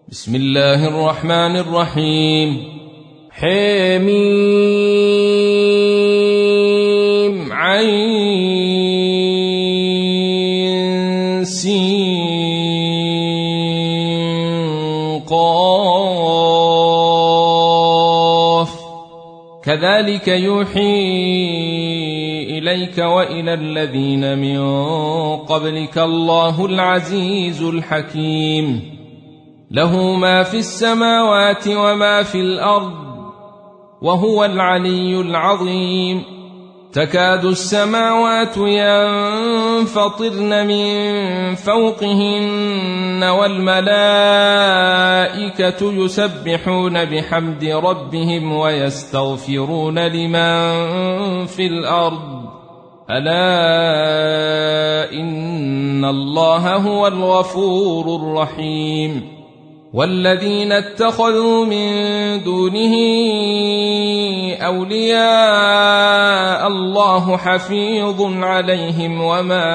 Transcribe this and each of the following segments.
بسم الله الرحمن الرحيم. حميم عين سين قاف كذلك يوحي إليك وإلى الذين من قبلك الله العزيز الحكيم. له ما في السماوات وما في الأرض وهو العلي العظيم. تكاد السماوات ينفطرن من فوقهن والملائكة يسبحون بحمد ربهم ويستغفرون لمن في الأرض ألا إن الله هو الغفور الرحيم. والذين اتخذوا من دونه أولياء الله حفيظ عليهم وما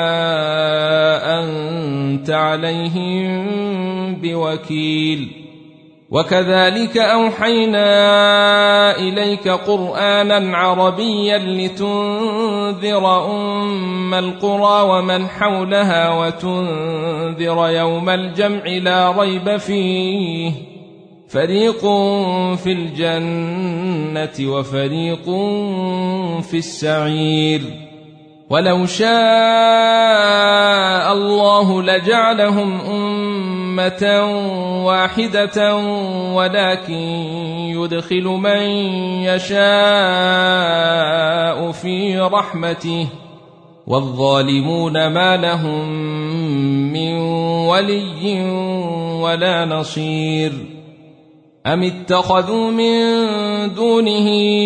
أنت عليهم بوكيل. وكذلك أوحينا إليك قرآنا عربيا لتنذر أم القرى ومن حولها وتنذر يوم الجمع لا ريب فيه فريق في الجنة وفريق في السعير. ولو شاء الله لجعلهم أمة واحدة ولكن يدخل من يشاء في رحمته والظالمون ما لهم من ولي ولا نصير. أم اتخذوا من دونه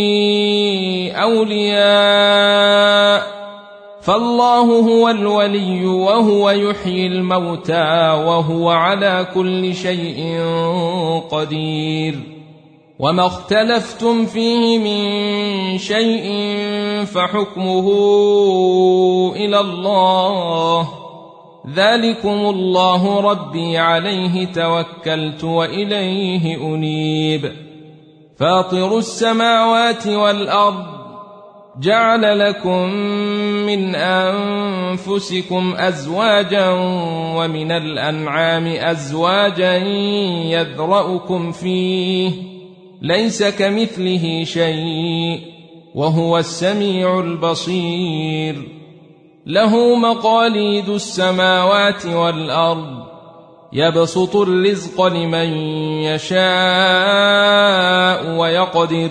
أولياء فالله هو الولي وهو يحيي الموتى وهو على كل شيء قدير. وما اختلفتم فيه من شيء فحكمه إلى الله ذلكم الله ربي عليه توكلت وإليه أنيب. فاطر السماوات والأرض جعل لكم من أنفسكم أزواجا ومن الأنعام أزواجا يذرأكم فيه ليس كمثله شيء وهو السميع البصير. له مقاليد السماوات والأرض يبسط الرزق لمن يشاء ويقدر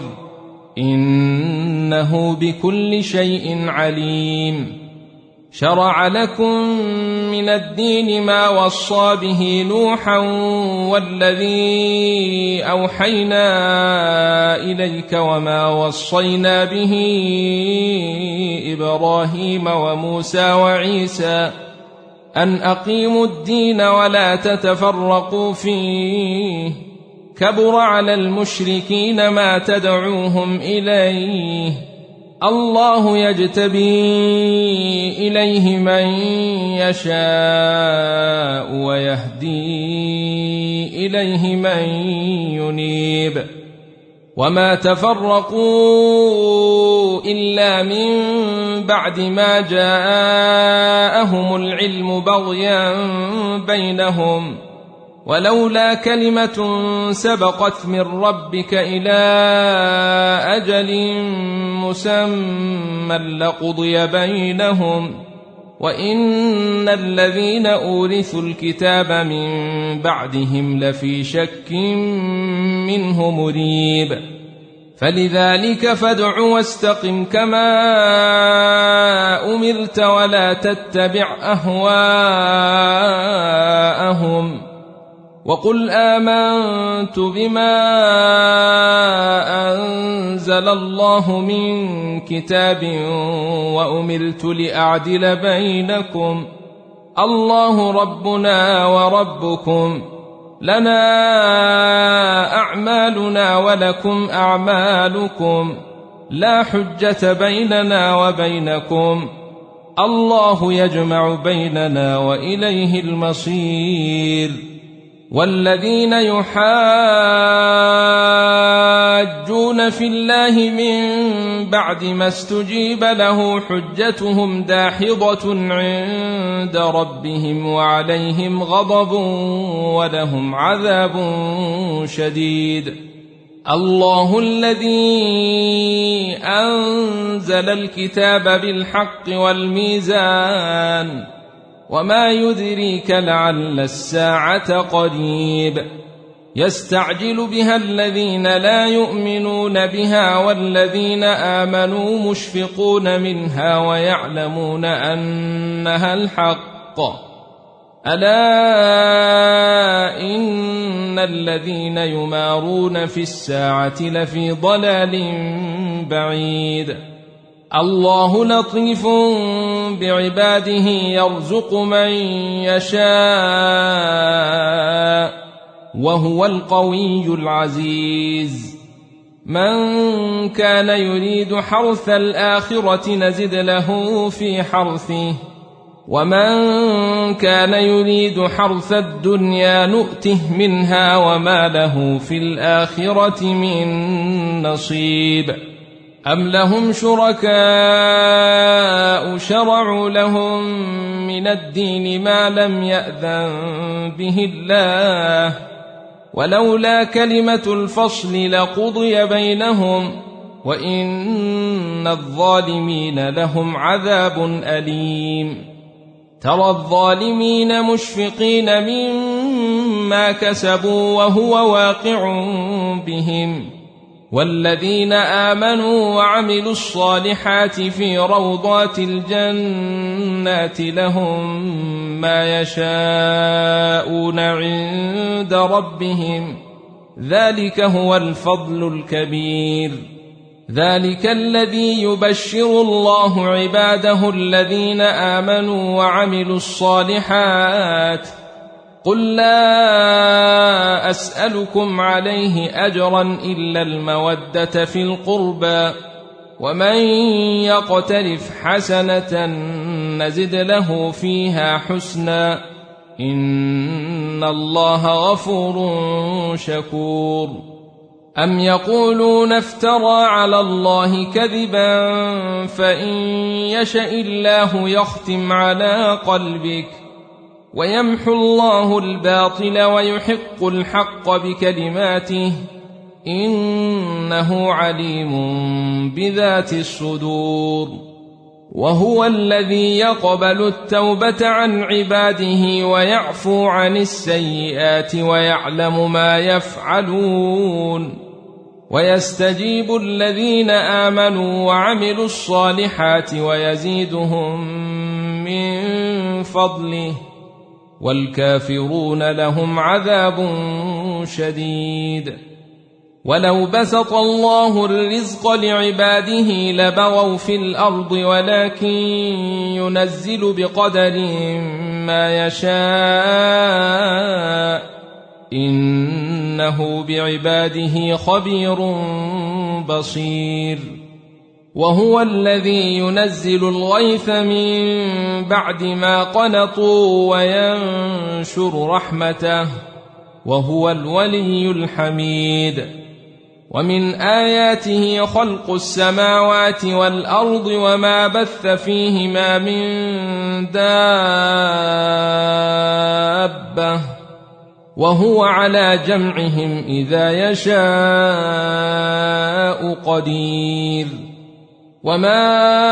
إنه بكل شيء عليم. شرع لكم من الدين ما وصى به نوحا والذي أوحينا إليك وما وصينا به إبراهيم وموسى وعيسى أن أقيموا الدين ولا تتفرقوا فيه كبر على المشركين ما تدعوهم إليه الله يجتبي إليه من يشاء ويهدي إليه من ينيب. وما تفرقوا إلا من بعد ما جاءهم العلم بغيا بينهم ولولا كلمة سبقت من ربك إلى أجل مسمى لقضي بينهم وإن الذين أورثوا الكتاب من بعدهم لفي شك منه مريب. فلذلك فادع واستقم كما أمرت ولا تتبع أهواءهم وقل آمنت بما أنزل الله من كتاب وأمرت لأعدل بينكم الله ربنا وربكم لنا أعمالنا ولكم أعمالكم لا حجة بيننا وبينكم الله يجمع بيننا وإليه المصير. والذين يحاجون في الله من بعد ما استجيب له حجتهم داحضة عند ربهم وعليهم غضب ولهم عذاب شديد. الله الذي أنزل الكتاب بالحق والميزان وما يدريك لعل الساعة قريب يستعجل بها الذين لا يؤمنون بها والذين آمنوا مشفقون منها ويعلمون أنها الحق ألا إن الذين يمارون في الساعة لفي ضلال بعيد. الله لطيف بعباده يرزق من يشاء وهو القوي العزيز. من كان يريد حرث الآخرة نزد له في حرثه ومن كان يريد حرث الدنيا نؤته منها وما له في الآخرة من نصيب. أم لهم شركاء شرعوا لهم من الدين ما لم يأذن به الله ولولا كلمة الفصل لقضي بينهم وإن الظالمين لهم عذاب أليم. ترى الظالمين مشفقين مما كسبوا وهو واقع بهم والذين آمنوا وعملوا الصالحات في روضات الجنات لهم ما يشاءون عند ربهم ذلك هو الفضل الكبير. ذلك الذي يبشر الله عباده الذين آمنوا وعملوا الصالحات. قل لا أسألكم عليه أجرا إلا المودة في القربى ومن يقترف حسنة نزد له فيها حسنا إن الله غفور شكور. أم يقولون افترى على الله كذبا فإن يشأ الله يختم على قلبك ويمحو الله الباطل ويحق الحق بكلماته إنه عليم بذات الصدور. وهو الذي يقبل التوبة عن عباده ويعفو عن السيئات ويعلم ما يفعلون ويستجيب الذين آمنوا وعملوا الصالحات ويزيدهم من فضله والكافرون لهم عذاب شديد. ولو بسط الله الرزق لعباده لبغوا في الأرض ولكن ينزل بقدر ما يشاء إنه بعباده خبير بصير. وهو الذي ينزل الغيث من بعد ما قنطوا وينشر رحمته وهو الولي الحميد. ومن آياته خلق السماوات والأرض وما بث فيهما من دابة وهو على جمعهم إذا يشاء قدير. وما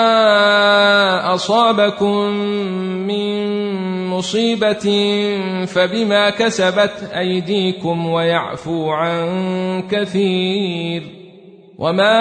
أصابكم من مصيبة فبما كسبت أيديكم ويعفو عن كثير وما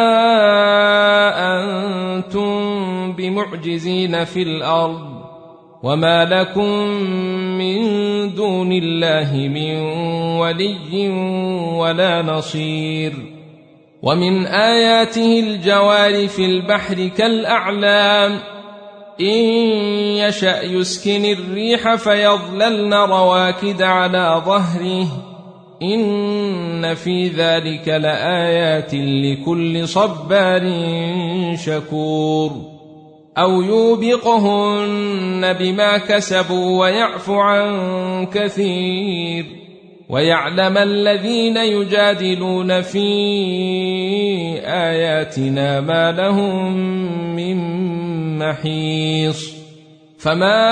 أنتم بمعجزين في الأرض وما لكم من دون الله من ولي ولا نصير. ومن آياته الجوار في البحر كالأعلام إن يشأ يسكن الريح فيظللن رواكد على ظهره إن في ذلك لآيات لكل صبار شكور. أو يوبقهن بما كسبوا ويعفو عن كثير ويعلم الذين يجادلون في آياتنا ما لهم من محيص فما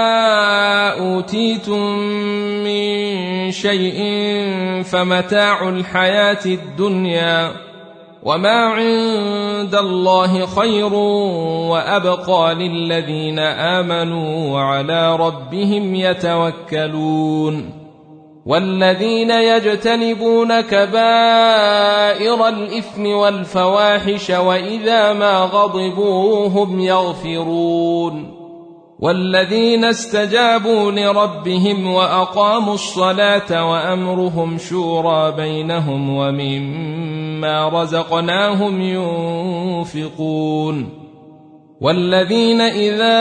أوتيتم من شيء فمتاع الحياة الدنيا وما عند الله خير وأبقى للذين آمنوا وعلى ربهم يتوكلون والذين يجتنبون كبائر الإثم والفواحش وإذا ما غضبوا هم يغفرون والذين استجابوا لربهم وأقاموا الصلاة وأمرهم شورى بينهم ومما رزقناهم ينفقون والذين إذا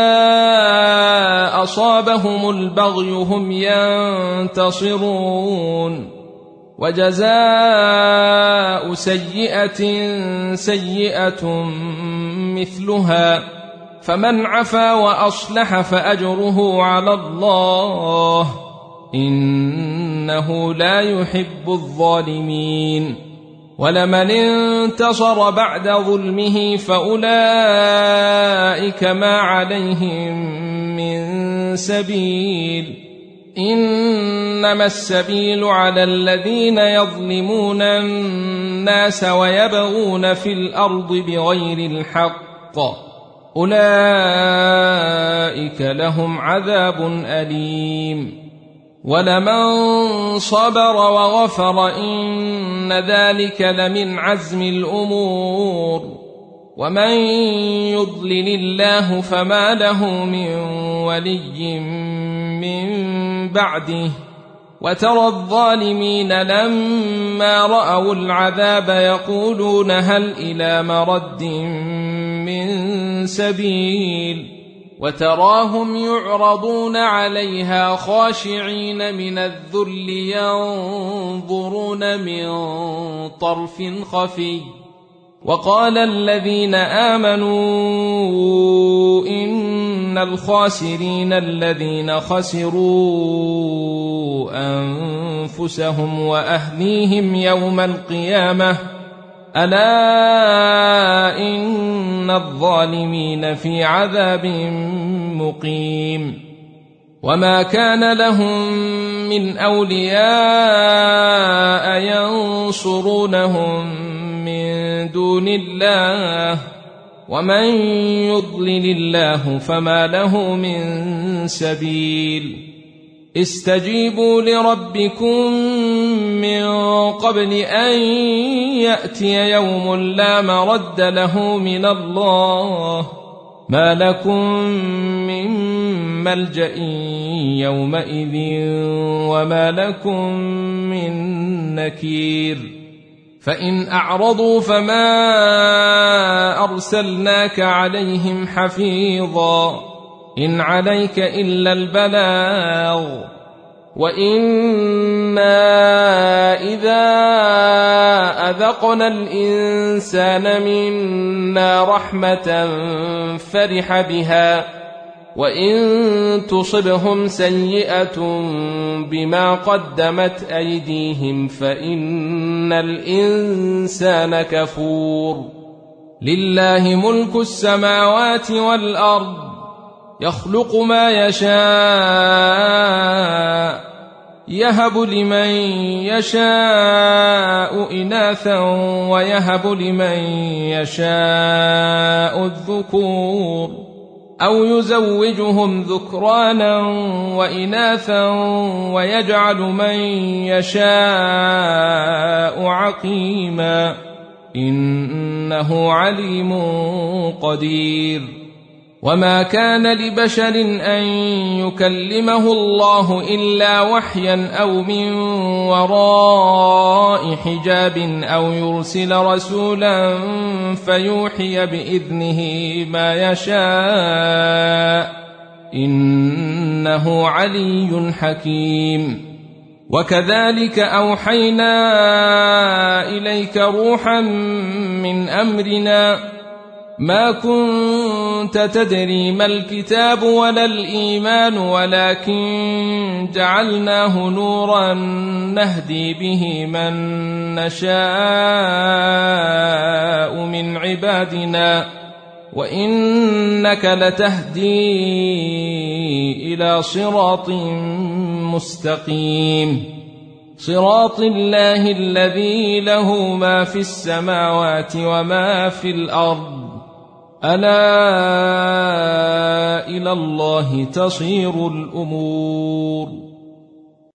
أصابهم البغي هم ينتصرون وجزاء سيئة سيئة مثلها فمن عفا وأصلح فأجره على الله إنه لا يحب الظالمين ولمن انتصر بعد ظلمه فأولئك ما عليهم من سبيل إنما السبيل على الذين يظلمون الناس ويبغون في الأرض بغير الحق أولئك لهم عذاب أليم ولمن صبر وغفر إن ذلك لمن عزم الأمور ومن يضلل الله فما له من ولي من بعده وترى الظالمين لما رأوا العذاب يقولون هل إلى مرد من سبيل وتراهم يعرضون عليها خاشعين من الذل ينظرون من طرف خفي وقال الذين آمنوا إن الخاسرين الذين خسروا أنفسهم وأهليهم يوم القيامة ألا إن الظالمين في عذاب مقيم وما كان لهم من أولياء ينصرونهم من دون الله ومن يضلل الله فما له من سبيل استجيبوا لربكم من قبل أن يأتي يوم لا مرد له من الله ما لكم من ملجأ يومئذ وما لكم من نكير فإن أعرضوا فما أرسلناك عليهم حفيظا إن عليك إلا البلاغ وإنا إذا أذقنا الإنسان منا رحمة فرح بها وإن تصبهم سيئة بما قدمت أيديهم فإن الإنسان كفور لله ملك السماوات والأرض يخلق ما يشاء يهب لمن يشاء إناثا ويهب لمن يشاء الذكور أو يزوجهم ذكرانا وإناثا ويجعل من يشاء عقيما إنه عليم قدير وما كان لبشر أن يكلمه الله إلا وحيا أو من وراء حجاب أو يرسل رسولا فيوحي بإذنه ما يشاء إنه علي حكيم وكذلك أوحينا إليك روحا من أمرنا ما كنت كنت تدري ما الكتاب ولا الإيمان ولكن جعلناه نورا نهدي به من نشاء من عبادنا وإنك لتهدي إلى صراط مستقيم صراط الله الذي له ما في السماوات وما في الأرض ألا إلى الله تصير الأمور